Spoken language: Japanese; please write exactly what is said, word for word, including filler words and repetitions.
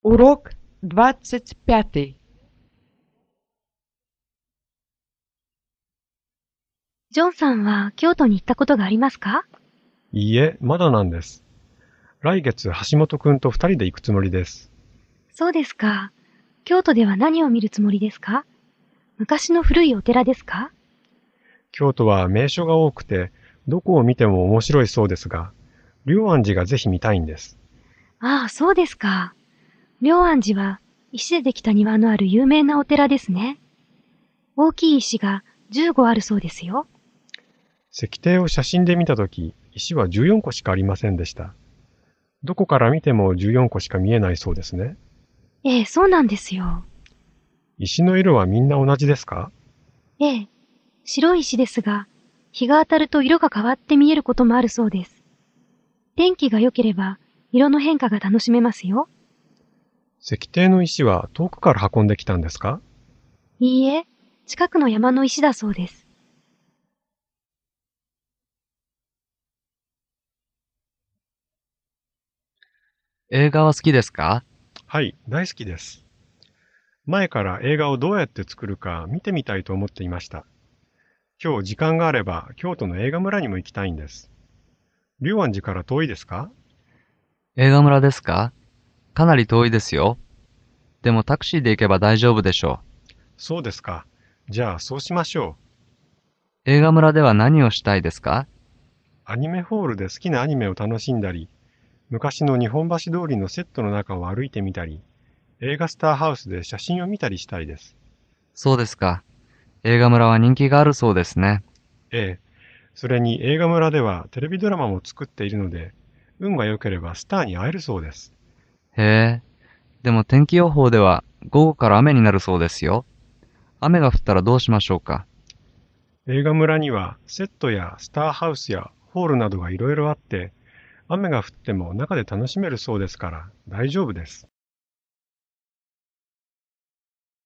Урок двадцать пятый. ジョンさんは京都に行ったことがありますか？ いいえ、まだなんです。来月、橋本くんと二人で行くつもりです。 そうですか。京都では何を見るつもりですか？昔の古いお寺ですか？ 京都は名所が多くて、どこを見ても面白いそうですが、龍安寺がぜひ見たいんです。 ああ、そうですか。龍安寺は石でできた庭のある有名なお寺ですね。大きい石がじゅうごあるそうですよ。 石庭を写真で見たとき、石はじゅうよんこしかありませんでした。どこから見てもじゅうよんこしか見えないそうですね。 ええ、そうなんですよ。 石の色はみんな同じですか？ ええ、白い石ですが、日が当たると色が変わって見えることもあるそうです。天気が良ければ、色の変化が楽しめますよ。 石庭の石は遠くから運んできたんですか？ いいえ、近くの山の石だそうです。 映画は好きですか？ はい、大好きです。前から映画をどうやって作るか見てみたいと思っていました。今日時間があれば京都の映画村にも行きたいんです。龍安寺から遠いですか？ 映画村ですか？かなり遠いですよ。でもタクシーで行けば大丈夫でしょそうですか。じゃあそうしましょう。映画村では何をしたいですか？ う。アニメホールで好きなアニメを楽しんだり、昔の日本橋通りのセットの中を歩いてみたり、映画スターハウスで写真を見たりしたいです。 そうですか。映画村は人気があるそうですね。 ええ。それに映画村ではテレビドラマも作っているので、運が良ければスターに会えるそうです。 へえ。でも天気予報では午後から雨になるそうですよ。雨が降ったらどうしましょうか？ 映画村にはセットやスターハウスやホールなどがいろいろあって、雨が降っても中で楽しめるそうですから大丈夫です。